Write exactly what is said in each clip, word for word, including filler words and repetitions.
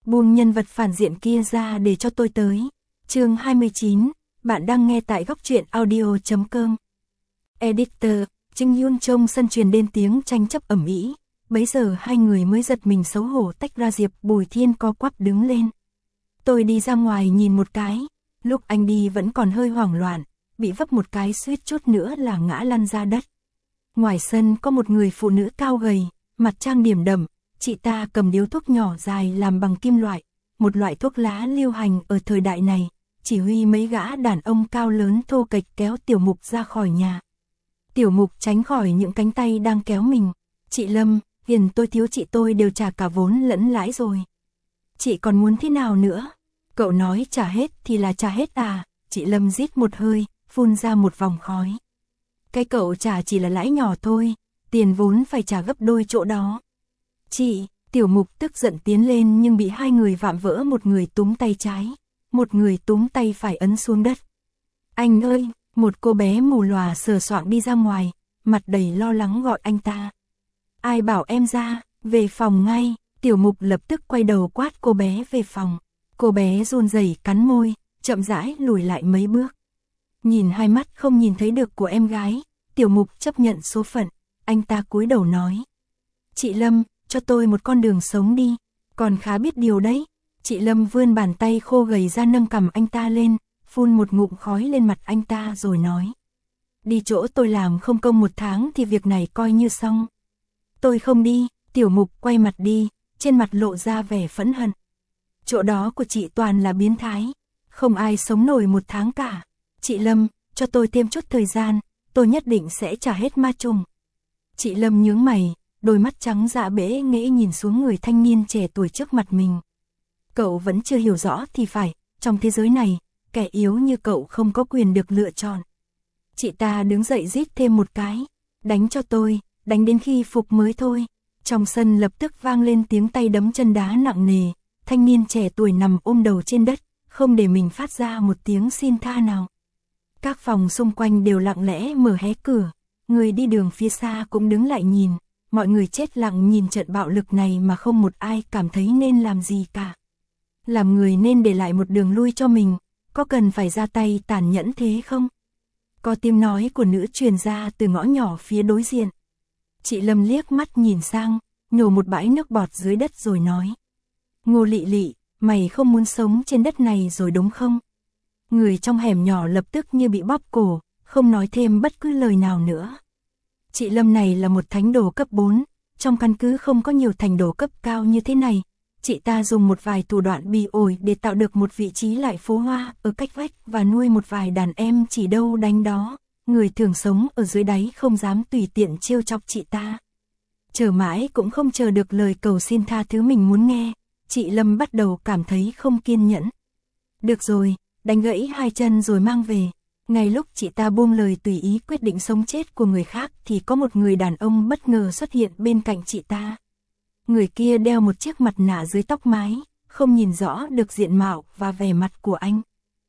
buông nhân vật phản diện kia ra để cho tôi tới. Chương hai mươi chín, bạn đang nghe tại góc truyện audio chấm com. Editor, Trinh Yun trong sân truyền đến tiếng tranh chấp ầm ĩ. Bấy giờ hai người mới giật mình xấu hổ tách ra. Diệp Bùi Thiên co quắp đứng lên. Tôi đi ra ngoài nhìn một cái, lúc anh đi vẫn còn hơi hoảng loạn, bị vấp một cái suýt chút nữa là ngã lăn ra đất. Ngoài sân có một người phụ nữ cao gầy, mặt trang điểm đậm, chị ta cầm điếu thuốc nhỏ dài làm bằng kim loại, một loại thuốc lá lưu hành ở thời đại này, chỉ huy mấy gã đàn ông cao lớn thô kệch kéo Tiểu Mục ra khỏi nhà. Tiểu Mục tránh khỏi những cánh tay đang kéo mình. Chị Lâm, tiền tôi thiếu chị tôi đều trả cả vốn lẫn lãi rồi. Chị còn muốn thế nào nữa? Cậu nói trả hết thì là trả hết à? Chị Lâm rít một hơi, phun ra một vòng khói. Cái cậu trả chỉ là lãi nhỏ thôi, tiền vốn phải trả gấp đôi chỗ đó. Chị, Tiểu Mục tức giận tiến lên nhưng bị hai người vạm vỡ, một người túm tay trái, một người túm tay phải ấn xuống đất. Anh ơi, một cô bé mù lòa sờ soạng đi ra ngoài, mặt đầy lo lắng gọi anh ta. Ai bảo em ra, về phòng ngay. Tiểu Mục lập tức quay đầu quát cô bé về phòng. Cô bé run rẩy cắn môi, chậm rãi lùi lại mấy bước. Nhìn hai mắt không nhìn thấy được của em gái, Tiểu Mục chấp nhận số phận, anh ta cúi đầu nói. Chị Lâm, cho tôi một con đường sống đi, còn khá biết điều đấy. Chị Lâm vươn bàn tay khô gầy ra nâng cằm anh ta lên, phun một ngụm khói lên mặt anh ta rồi nói. Đi chỗ tôi làm không công một tháng thì việc này coi như xong. Tôi không đi. Tiểu Mục quay mặt đi, trên mặt lộ ra vẻ phẫn hận. Chỗ đó của chị toàn là biến thái, không ai sống nổi một tháng cả. Chị Lâm, cho tôi thêm chút thời gian, tôi nhất định sẽ trả hết ma trùng. Chị Lâm nhướng mày, đôi mắt trắng dạ bẽ nghễ nhìn xuống người thanh niên trẻ tuổi trước mặt mình. Cậu vẫn chưa hiểu rõ thì phải, trong thế giới này, kẻ yếu như cậu không có quyền được lựa chọn. Chị ta đứng dậy rít thêm một cái, đánh cho tôi, đánh đến khi phục mới thôi. Trong sân lập tức vang lên tiếng tay đấm chân đá nặng nề, thanh niên trẻ tuổi nằm ôm đầu trên đất, không để mình phát ra một tiếng xin tha nào. Các phòng xung quanh đều lặng lẽ mở hé cửa, người đi đường phía xa cũng đứng lại nhìn, mọi người chết lặng nhìn trận bạo lực này mà không một ai cảm thấy nên làm gì cả. Làm người nên để lại một đường lui cho mình, có cần phải ra tay tàn nhẫn thế không? Có tiếng nói của nữ truyền ra từ ngõ nhỏ phía đối diện. Chị Lâm liếc mắt nhìn sang, nhổ một bãi nước bọt dưới đất rồi nói. Ngô Lị Lị, mày không muốn sống trên đất này rồi đúng không? Người trong hẻm nhỏ lập tức như bị bóp cổ, không nói thêm bất cứ lời nào nữa. Chị Lâm này là một thánh đồ cấp bốn, trong căn cứ không có nhiều thành đồ cấp cao như thế này. Chị ta dùng một vài thủ đoạn bị ổi để tạo được một vị trí lại phố hoa ở cách vách và nuôi một vài đàn em chỉ đâu đánh đó. Người thường sống ở dưới đáy không dám tùy tiện trêu chọc chị ta. Chờ mãi cũng không chờ được lời cầu xin tha thứ mình muốn nghe, chị Lâm bắt đầu cảm thấy không kiên nhẫn. Được rồi, đánh gãy hai chân rồi mang về. Ngay lúc chị ta buông lời tùy ý quyết định sống chết của người khác thì có một người đàn ông bất ngờ xuất hiện bên cạnh chị ta. Người kia đeo một chiếc mặt nạ dưới tóc mái, không nhìn rõ được diện mạo và vẻ mặt của anh.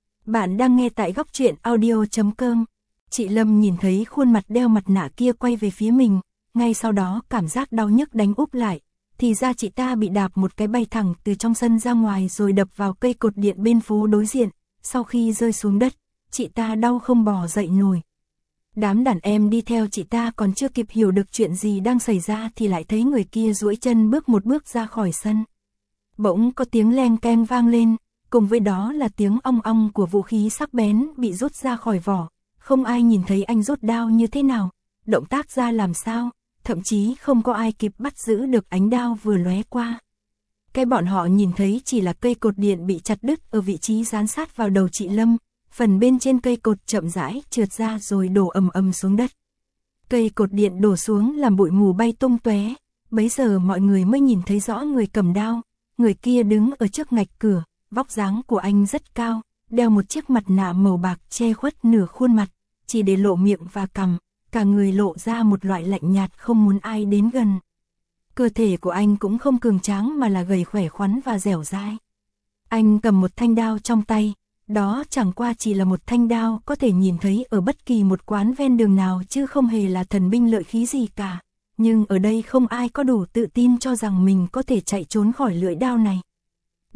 Bạn đang nghe tại góc truyện audio chấm com. Chị Lâm nhìn thấy khuôn mặt đeo mặt nạ kia quay về phía mình, ngay sau đó cảm giác đau nhức đánh úp lại, thì ra chị ta bị đạp một cái bay thẳng từ trong sân ra ngoài rồi đập vào cây cột điện bên phố đối diện, sau khi rơi xuống đất, chị ta đau không bò dậy nổi. Đám đàn em đi theo chị ta còn chưa kịp hiểu được chuyện gì đang xảy ra thì lại thấy người kia duỗi chân bước một bước ra khỏi sân. Bỗng có tiếng leng keng vang lên, cùng với đó là tiếng ong ong của vũ khí sắc bén bị rút ra khỏi vỏ. Không ai nhìn thấy anh rút đao như thế nào, động tác ra làm sao, thậm chí không có ai kịp bắt giữ được ánh đao vừa lóe qua. Cái bọn họ nhìn thấy chỉ là cây cột điện bị chặt đứt ở vị trí dán sát vào đầu chị Lâm, phần bên trên cây cột chậm rãi trượt ra rồi đổ ầm ầm xuống đất. Cây cột điện đổ xuống làm bụi mù bay tung tóe, bấy giờ mọi người mới nhìn thấy rõ người cầm đao, người kia đứng ở trước ngạch cửa, vóc dáng của anh rất cao, đeo một chiếc mặt nạ màu bạc che khuất nửa khuôn mặt, chỉ để lộ miệng và cằm, cả người lộ ra một loại lạnh nhạt không muốn ai đến gần. Cơ thể của anh cũng không cường tráng mà là gầy khỏe khoắn và dẻo dai. Anh cầm một thanh đao trong tay, đó chẳng qua chỉ là một thanh đao có thể nhìn thấy ở bất kỳ một quán ven đường nào chứ không hề là thần binh lợi khí gì cả. Nhưng ở đây không ai có đủ tự tin cho rằng mình có thể chạy trốn khỏi lưỡi đao này.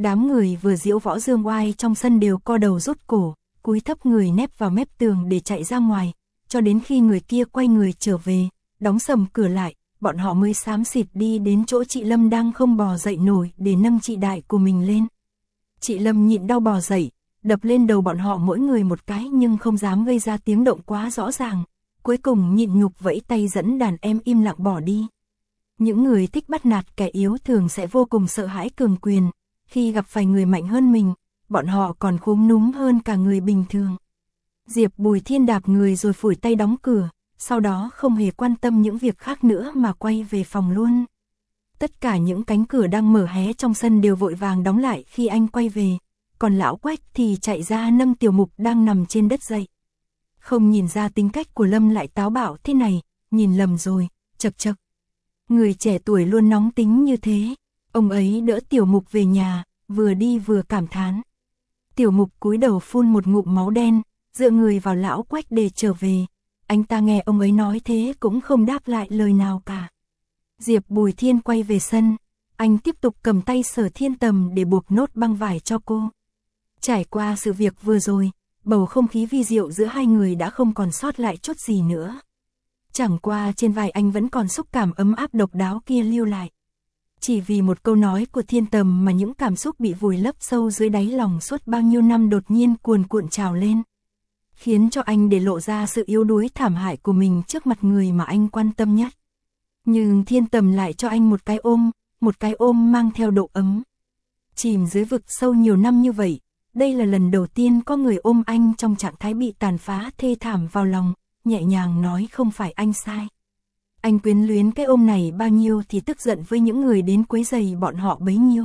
Đám người vừa diễu võ dương oai trong sân đều co đầu rút cổ, cúi thấp người nép vào mép tường để chạy ra ngoài, cho đến khi người kia quay người trở về, đóng sầm cửa lại, bọn họ mới xám xịt đi đến chỗ chị Lâm đang không bò dậy nổi để nâng chị đại của mình lên. Chị Lâm nhịn đau bò dậy, đập lên đầu bọn họ mỗi người một cái nhưng không dám gây ra tiếng động quá rõ ràng, cuối cùng nhịn nhục vẫy tay dẫn đàn em im lặng bỏ đi. Những người thích bắt nạt kẻ yếu thường sẽ vô cùng sợ hãi cường quyền, khi gặp phải người mạnh hơn mình, bọn họ còn khúm núm hơn cả người bình thường. Diệp Bùi Thiên đạp người rồi phủi tay đóng cửa, sau đó không hề quan tâm những việc khác nữa mà quay về phòng luôn. Tất cả những cánh cửa đang mở hé trong sân đều vội vàng đóng lại khi anh quay về, còn lão Quách thì chạy ra nâng Tiểu Mục đang nằm trên đất dậy. Không nhìn ra tính cách của Lâm lại táo bạo thế này, nhìn lầm rồi, chậc chậc. Người trẻ tuổi luôn nóng tính như thế. Ông ấy đỡ Tiểu Mục về nhà, vừa đi vừa cảm thán. Tiểu Mục cúi đầu phun một ngụm máu đen, dựa người vào lão Quách để trở về. Anh ta nghe ông ấy nói thế cũng không đáp lại lời nào cả. Diệp Bùi Thiên quay về sân, anh tiếp tục cầm tay Sở Thiên Tầm để buộc nốt băng vải cho cô. Trải qua sự việc vừa rồi, bầu không khí vi diệu giữa hai người đã không còn sót lại chút gì nữa. Chẳng qua trên vai anh vẫn còn xúc cảm ấm áp độc đáo kia lưu lại. Chỉ vì một câu nói của Thiên Tầm mà những cảm xúc bị vùi lấp sâu dưới đáy lòng suốt bao nhiêu năm đột nhiên cuồn cuộn trào lên, khiến cho anh để lộ ra sự yếu đuối thảm hại của mình trước mặt người mà anh quan tâm nhất. Nhưng Thiên Tầm lại cho anh một cái ôm, một cái ôm mang theo độ ấm. Chìm dưới vực sâu nhiều năm như vậy, đây là lần đầu tiên có người ôm anh trong trạng thái bị tàn phá thê thảm vào lòng, nhẹ nhàng nói không phải anh sai. Anh quyến luyến cái ôm này bao nhiêu thì tức giận với những người đến quấy rầy bọn họ bấy nhiêu.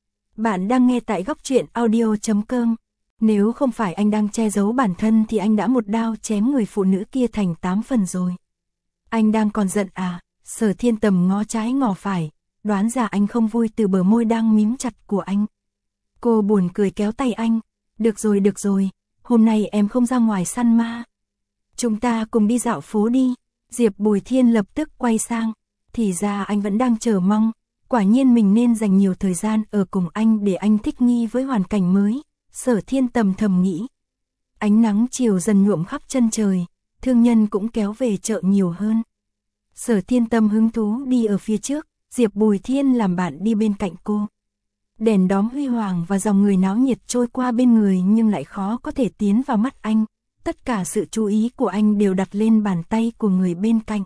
Bạn đang nghe tại góc truyện audio chấm com. Nếu không phải anh đang che giấu bản thân thì anh đã một đao chém người phụ nữ kia thành tám phần rồi. Anh đang còn giận à? Sở Thiên Tầm ngó trái ngó phải, đoán ra anh không vui từ bờ môi đang mím chặt của anh. Cô buồn cười kéo tay anh. Được rồi được rồi, hôm nay em không ra ngoài săn ma. Chúng ta cùng đi dạo phố đi. Diệp Bùi Thiên lập tức quay sang. Thì ra anh vẫn đang chờ mong. Quả nhiên mình nên dành nhiều thời gian ở cùng anh để anh thích nghi với hoàn cảnh mới. Sở Thiên Tầm thầm nghĩ. Ánh nắng chiều dần nhuộm khắp chân trời, thương nhân cũng kéo về chợ nhiều hơn. Sở Thiên Tầm hứng thú đi ở phía trước, Diệp Bùi Thiên làm bạn đi bên cạnh cô. Đèn đóm huy hoàng và dòng người náo nhiệt trôi qua bên người nhưng lại khó có thể tiến vào mắt anh. Tất cả sự chú ý của anh đều đặt lên bàn tay của người bên cạnh.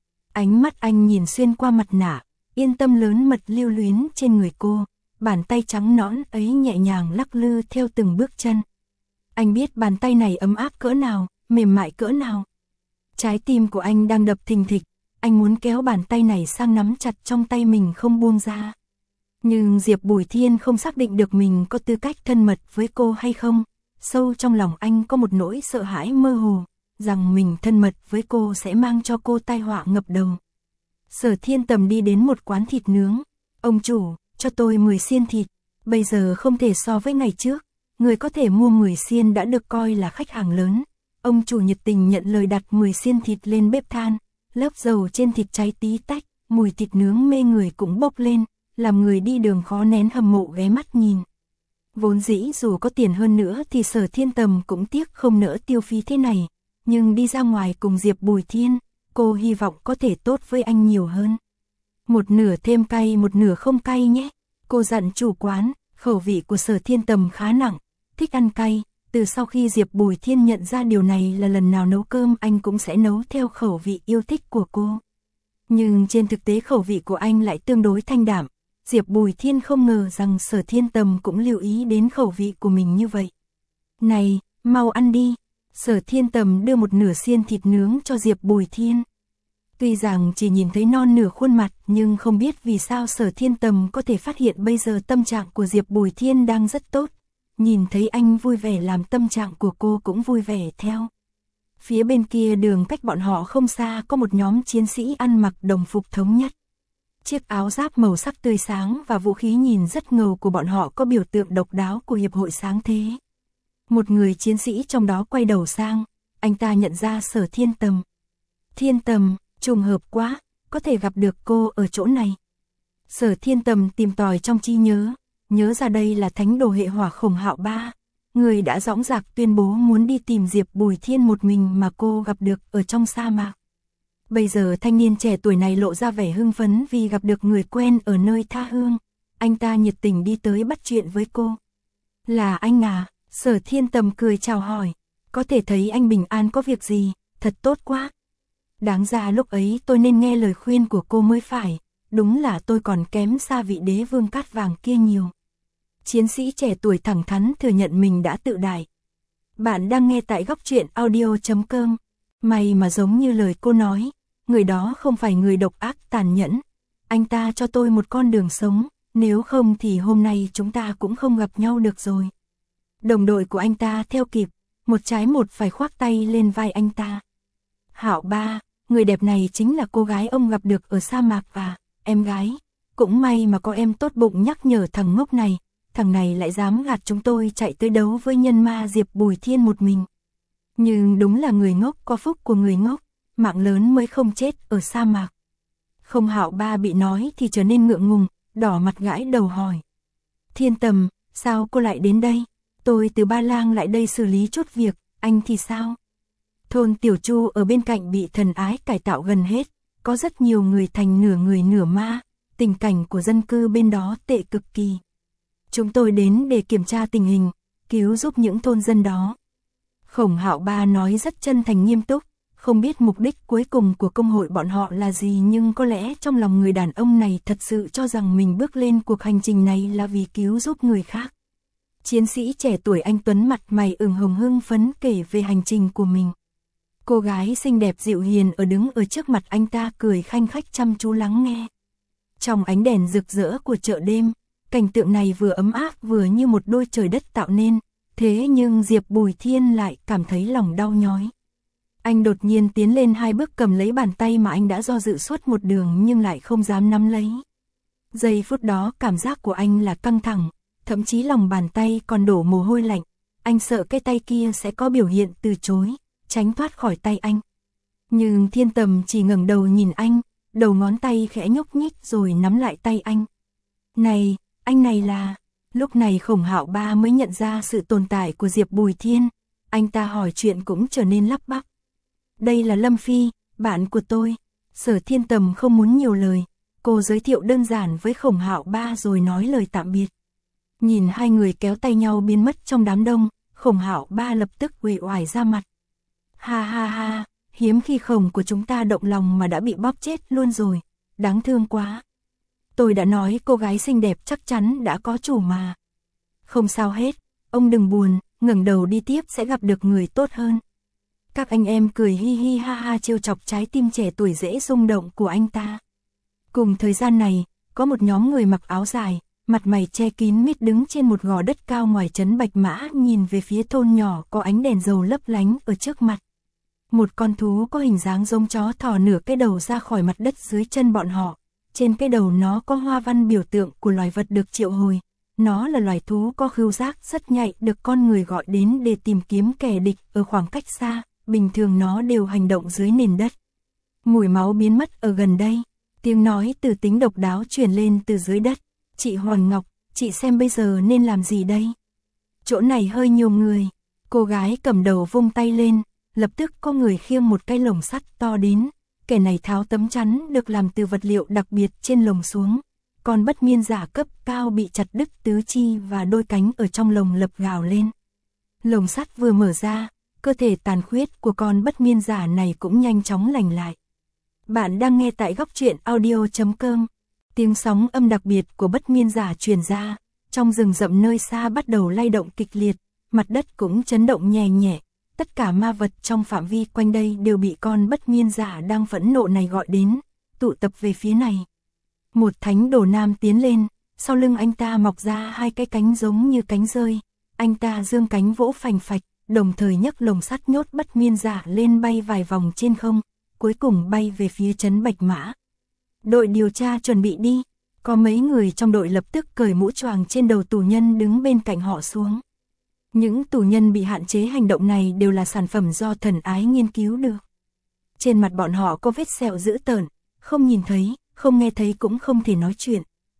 Ánh mắt anh nhìn xuyên qua mặt nạ, yên tâm lớn mật lưu luyến trên người cô. Bàn tay trắng nõn ấy nhẹ nhàng lắc lư theo từng bước chân. Anh biết bàn tay này ấm áp cỡ nào, mềm mại cỡ nào. Trái tim của anh đang đập thình thịch, anh muốn kéo bàn tay này sang nắm chặt trong tay mình không buông ra. Nhưng Diệp Bùi Thiên không xác định được mình có tư cách thân mật với cô hay không. Sâu trong lòng anh có một nỗi sợ hãi mơ hồ, rằng mình thân mật với cô sẽ mang cho cô tai họa ngập đầu. Sở Thiên Tầm đi đến một quán thịt nướng. Ông chủ, cho tôi mười xiên thịt. Bây giờ không thể so với ngày trước, người có thể mua mười xiên đã được coi là khách hàng lớn. Ông chủ nhiệt tình nhận lời đặt mười xiên thịt lên bếp than, lớp dầu trên thịt cháy tí tách, mùi thịt nướng mê người cũng bốc lên, làm người đi đường khó nén hâm mộ ghé mắt nhìn. Vốn dĩ dù có tiền hơn nữa thì Sở Thiên Tầm cũng tiếc không nỡ tiêu phí thế này, nhưng đi ra ngoài cùng Diệp Bùi Thiên, cô hy vọng có thể tốt với anh nhiều hơn. Một nửa thêm cay một nửa không cay nhé. Cô dặn chủ quán. Khẩu vị của Sở Thiên Tầm khá nặng, thích ăn cay. Từ sau khi Diệp Bùi Thiên nhận ra điều này là lần nào nấu cơm anh cũng sẽ nấu theo khẩu vị yêu thích của cô. Nhưng trên thực tế khẩu vị của anh lại tương đối thanh đạm. Diệp Bùi Thiên không ngờ rằng Sở Thiên Tầm cũng lưu ý đến khẩu vị của mình như vậy. Này, mau ăn đi. Sở Thiên Tầm đưa một nửa xiên thịt nướng cho Diệp Bùi Thiên. Tuy rằng chỉ nhìn thấy non nửa khuôn mặt nhưng không biết vì sao Sở Thiên Tầm có thể phát hiện bây giờ tâm trạng của Diệp Bùi Thiên đang rất tốt. Nhìn thấy anh vui vẻ làm tâm trạng của cô cũng vui vẻ theo. Phía bên kia đường cách bọn họ không xa có một nhóm chiến sĩ ăn mặc đồng phục thống nhất. Chiếc áo giáp màu sắc tươi sáng và vũ khí nhìn rất ngầu của bọn họ có biểu tượng độc đáo của Hiệp hội Sáng Thế. Một người chiến sĩ trong đó quay đầu sang, anh ta nhận ra Sở Thiên Tầm. Thiên Tầm, trùng hợp quá, có thể gặp được cô ở chỗ này. Sở Thiên Tầm tìm tòi trong trí nhớ, nhớ ra đây là thánh đồ hệ hỏa Khổng Hạo Ba, người đã dõng dạc tuyên bố muốn đi tìm Diệp Bùi Thiên một mình mà cô gặp được ở trong sa mạc. Bây giờ thanh niên trẻ tuổi này lộ ra vẻ hưng phấn vì gặp được người quen ở nơi tha hương. Anh ta nhiệt tình đi tới bắt chuyện với cô. Là anh à? Sở Thiên Tầm cười chào hỏi. Có thể thấy anh bình an có việc gì, thật tốt quá. Đáng ra lúc ấy tôi nên nghe lời khuyên của cô mới phải. Đúng là tôi còn kém xa vị đế vương cát vàng kia nhiều. Chiến sĩ trẻ tuổi thẳng thắn thừa nhận mình đã tự đại. Bạn đang nghe tại góc truyện audio chấm com. May mà giống như lời cô nói, người đó không phải người độc ác tàn nhẫn. Anh ta cho tôi một con đường sống, nếu không thì hôm nay chúng ta cũng không gặp nhau được rồi. Đồng đội của anh ta theo kịp, một trái một phải khoác tay lên vai anh ta. Hạo Ba, người đẹp này chính là cô gái ông gặp được ở sa mạc và em gái. Cũng may mà có em tốt bụng nhắc nhở thằng ngốc này, thằng này lại dám gạt chúng tôi chạy tới đấu với nhân ma Diệp Bùi Thiên một mình. Nhưng đúng là người ngốc có phúc của người ngốc, mạng lớn mới không chết ở sa mạc. Không Hạo Ba bị nói thì trở nên ngượng ngùng, đỏ mặt gãi đầu hỏi. Thiên Tầm, sao cô lại đến đây? Tôi từ Ba Lang lại đây xử lý chút việc, anh thì sao? Thôn Tiểu Chu ở bên cạnh bị thần ái cải tạo gần hết, có rất nhiều người thành nửa người nửa ma, tình cảnh của dân cư bên đó tệ cực kỳ. Chúng tôi đến để kiểm tra tình hình, cứu giúp những thôn dân đó. Khổng Hạo Ba nói rất chân thành nghiêm túc, không biết mục đích cuối cùng của công hội bọn họ là gì, nhưng có lẽ trong lòng người đàn ông này thật sự cho rằng mình bước lên cuộc hành trình này là vì cứu giúp người khác. Chiến sĩ trẻ tuổi anh tuấn mặt mày ửng hồng hưng phấn kể về hành trình của mình. Cô gái xinh đẹp dịu hiền ở đứng ở trước mặt anh ta cười khanh khách chăm chú lắng nghe. Trong ánh đèn rực rỡ của chợ đêm, cảnh tượng này vừa ấm áp vừa như một đôi trời đất tạo nên, thế nhưng Diệp Bùi Thiên lại cảm thấy lòng đau nhói. Anh đột nhiên tiến lên hai bước cầm lấy bàn tay mà anh đã do dự suốt một đường nhưng lại không dám nắm lấy. Giây phút đó cảm giác của anh là căng thẳng, thậm chí lòng bàn tay còn đổ mồ hôi lạnh. Anh sợ cái tay kia sẽ có biểu hiện từ chối, tránh thoát khỏi tay anh. Nhưng Thiên Tầm chỉ ngẩng đầu nhìn anh, đầu ngón tay khẽ nhúc nhích rồi nắm lại tay anh. Này, anh này là... Lúc này Khổng Hạo Ba mới nhận ra sự tồn tại của Diệp Bùi Thiên. Anh ta hỏi chuyện cũng trở nên lắp bắp. Đây là Lâm Phi, bạn của tôi. Sở Thiên Tầm không muốn nhiều lời. Cô giới thiệu đơn giản với Khổng Hạo Ba rồi nói lời tạm biệt. Nhìn hai người kéo tay nhau biến mất trong đám đông, Khổng Hạo Ba lập tức uể oải ra mặt. Ha ha ha, hiếm khi Khổng của chúng ta động lòng mà đã bị bóp chết luôn rồi. Đáng thương quá. Tôi đã nói cô gái xinh đẹp chắc chắn đã có chủ mà. Không sao hết, ông đừng buồn, ngẩng đầu đi tiếp sẽ gặp được người tốt hơn. Các anh em cười hi hi ha ha trêu chọc trái tim trẻ tuổi dễ rung động của anh ta. Cùng thời gian này, có một nhóm người mặc áo dài, mặt mày che kín mít đứng trên một gò đất cao ngoài trấn Bạch Mã nhìn về phía thôn nhỏ có ánh đèn dầu lấp lánh ở trước mặt. Một con thú có hình dáng giống chó thò nửa cái đầu ra khỏi mặt đất dưới chân bọn họ. Trên cái đầu nó có hoa văn biểu tượng của loài vật được triệu hồi. Nó là loài thú có khứu giác rất nhạy được con người gọi đến để tìm kiếm kẻ địch ở khoảng cách xa. Bình thường nó đều hành động dưới nền đất. Mùi máu biến mất ở gần đây. Tiếng nói từ tính độc đáo truyền lên từ dưới đất. Chị Hoàng Ngọc, chị xem bây giờ nên làm gì đây? Chỗ này hơi nhiều người. Cô gái cầm đầu vung tay lên. Lập tức có người khiêng một cái lồng sắt to đến. Kẻ này tháo tấm chắn được làm từ vật liệu đặc biệt trên lồng xuống. Con bất miên giả cấp cao bị chặt đứt tứ chi và đôi cánh ở trong lồng lập gào lên. Lồng sắt vừa mở ra, cơ thể tàn khuyết của con bất miên giả này cũng nhanh chóng lành lại. Bạn đang nghe tại góc truyện audio chấm com. Tiếng sóng âm đặc biệt của bất miên giả truyền ra, trong rừng rậm nơi xa bắt đầu lay động kịch liệt, mặt đất cũng chấn động nhẹ nhẹ. Tất cả ma vật trong phạm vi quanh đây đều bị con bất miên giả đang phẫn nộ này gọi đến, tụ tập về phía này. Một thánh đồ nam tiến lên, sau lưng anh ta mọc ra hai cái cánh giống như cánh rơi. Anh ta giương cánh vỗ phành phạch, đồng thời nhấc lồng sắt nhốt bất miên giả lên bay vài vòng trên không, cuối cùng bay về phía trấn Bạch Mã. Đội điều tra chuẩn bị đi, có mấy người trong đội lập tức cởi mũ choàng trên đầu tù nhân đứng bên cạnh họ xuống. Những tù nhân bị hạn chế hành động này đều là sản phẩm do thần ái nghiên cứu được. Trên mặt bọn họ có vết sẹo dữ tợn, không nhìn thấy, không nghe thấy cũng không thể nói chuyện.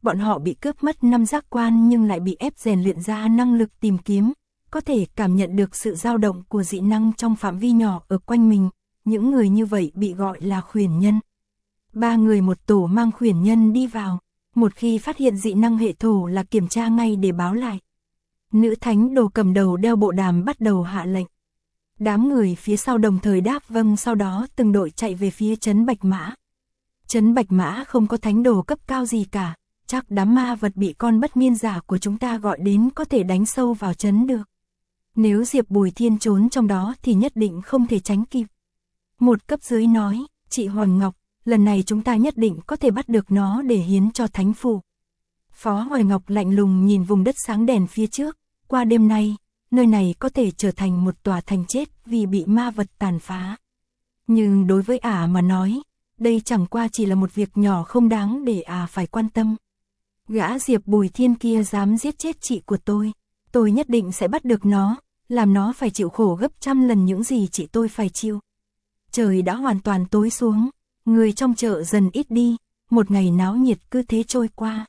bọn họ bị cướp mất năm giác quan nhưng lại bị ép rèn luyện ra năng lực tìm kiếm, có thể cảm nhận được sự dao động của dị năng trong phạm vi nhỏ ở quanh mình, những người như vậy bị gọi là khuyển nhân. Ba người một tổ mang khuyển nhân đi vào, một khi phát hiện dị năng hệ thổ là kiểm tra ngay để báo lại. Nữ thánh đồ cầm đầu đeo bộ đàm bắt đầu hạ lệnh. Đám người phía sau đồng thời đáp vâng, sau đó từng đội chạy về phía trấn Bạch Mã. Trấn Bạch Mã không có thánh đồ cấp cao gì cả, chắc đám ma vật bị con bất miên giả của chúng ta gọi đến có thể đánh sâu vào trấn được. Nếu Diệp Bùi Thiên trốn trong đó thì nhất định không thể tránh kịp. Một cấp dưới nói, chị Hoàng Ngọc, lần này chúng ta nhất định có thể bắt được nó để hiến cho thánh phủ. Phó Hoài Ngọc lạnh lùng nhìn vùng đất sáng đèn phía trước, qua đêm nay, nơi này có thể trở thành một tòa thành chết vì bị ma vật tàn phá. Nhưng đối với ả mà nói, đây chẳng qua chỉ là một việc nhỏ không đáng để ả phải quan tâm. Gã Diệp Bùi Thiên kia dám giết chết chị của tôi, tôi nhất định sẽ bắt được nó, làm nó phải chịu khổ gấp trăm lần những gì chị tôi phải chịu. Trời đã hoàn toàn tối xuống, người trong chợ dần ít đi, một ngày náo nhiệt cứ thế trôi qua.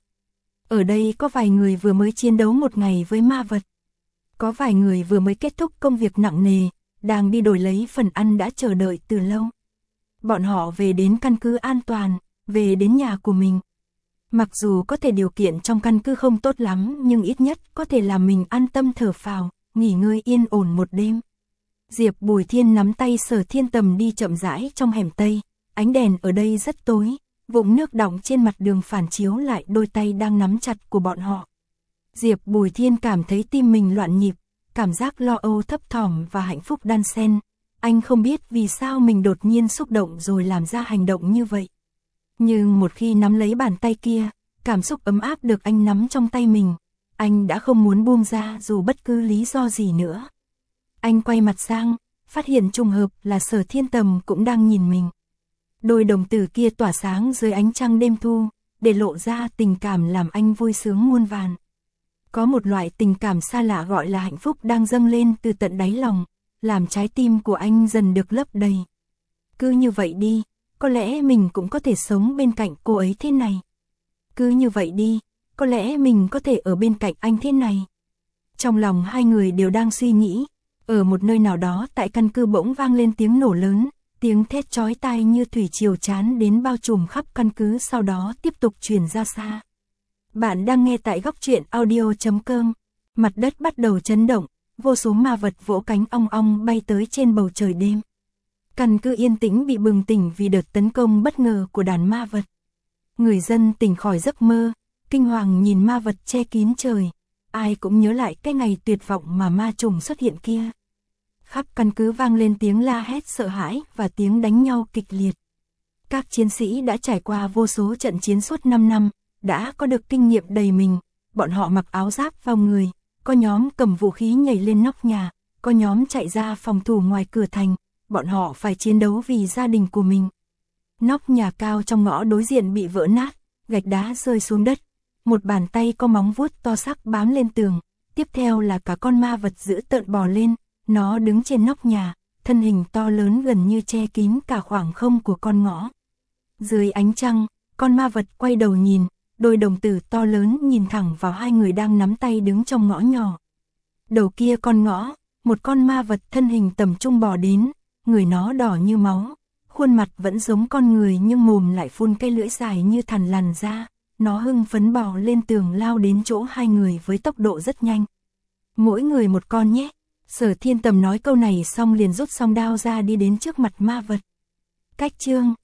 Ở đây có vài người vừa mới chiến đấu một ngày với ma vật. Có vài người vừa mới kết thúc công việc nặng nề, đang đi đổi lấy phần ăn đã chờ đợi từ lâu. Bọn họ về đến căn cứ an toàn, về đến nhà của mình. Mặc dù có thể điều kiện trong căn cứ không tốt lắm nhưng ít nhất có thể làm mình an tâm thở phào, nghỉ ngơi yên ổn một đêm. Diệp Bùi Thiên nắm tay Sở Thiên Tầm đi chậm rãi trong hẻm Tây, ánh đèn ở đây rất tối, vũng nước đọng trên mặt đường phản chiếu lại đôi tay đang nắm chặt của bọn họ. Diệp Bùi Thiên cảm thấy tim mình loạn nhịp, cảm giác lo âu thấp thỏm và hạnh phúc đan xen. Anh không biết vì sao mình đột nhiên xúc động rồi làm ra hành động như vậy. Nhưng một khi nắm lấy bàn tay kia, cảm xúc ấm áp được anh nắm trong tay mình, anh đã không muốn buông ra dù bất cứ lý do gì nữa. Anh quay mặt sang, phát hiện trùng hợp là Sở Thiên Tầm cũng đang nhìn mình. Đôi đồng tử kia tỏa sáng dưới ánh trăng đêm thu, để lộ ra tình cảm làm anh vui sướng muôn vàn. Có một loại tình cảm xa lạ gọi là hạnh phúc đang dâng lên từ tận đáy lòng, làm trái tim của anh dần được lấp đầy. Cứ như vậy đi, có lẽ mình cũng có thể sống bên cạnh cô ấy thế này. Cứ như vậy đi, có lẽ mình có thể ở bên cạnh anh thế này. Trong lòng hai người đều đang suy nghĩ, ở một nơi nào đó tại căn cứ bỗng vang lên tiếng nổ lớn, tiếng thét chói tai như thủy triều tràn đến bao trùm khắp căn cứ, sau đó tiếp tục truyền ra xa. Bạn đang nghe tại góc truyện audio chấm com. Mặt đất bắt đầu chấn động, vô số ma vật vỗ cánh ong ong bay tới trên bầu trời đêm. Căn cứ yên tĩnh bị bừng tỉnh vì đợt tấn công bất ngờ của đàn ma vật. Người dân tỉnh khỏi giấc mơ, kinh hoàng nhìn ma vật che kín trời. Ai cũng nhớ lại cái ngày tuyệt vọng mà ma trùng xuất hiện kia. Khắp căn cứ vang lên tiếng la hét sợ hãi và tiếng đánh nhau kịch liệt. Các chiến sĩ đã trải qua vô số trận chiến suốt năm năm, đã có được kinh nghiệm đầy mình. Bọn họ mặc áo giáp vào người, có nhóm cầm vũ khí nhảy lên nóc nhà, có nhóm chạy ra phòng thủ ngoài cửa thành. Bọn họ phải chiến đấu vì gia đình của mình. Nóc nhà cao trong ngõ đối diện bị vỡ nát, gạch đá rơi xuống đất. Một bàn tay có móng vuốt to sắc bám lên tường. Tiếp theo là cả con ma vật dữ tợn bò lên. Nó đứng trên nóc nhà, thân hình to lớn gần như che kín cả khoảng không của con ngõ. Dưới ánh trăng, con ma vật quay đầu nhìn, đôi đồng tử to lớn nhìn thẳng vào hai người đang nắm tay đứng trong ngõ nhỏ. Đầu kia con ngõ, một con ma vật thân hình tầm trung bò đến, người nó đỏ như máu, khuôn mặt vẫn giống con người nhưng mồm lại phun cái lưỡi dài như thằn lằn ra. Nó hưng phấn bò lên tường lao đến chỗ hai người với tốc độ rất nhanh. Mỗi người một con nhé. Sở Thiên Tầm nói câu này xong liền rút song đao ra đi đến trước mặt ma vật. Cách chương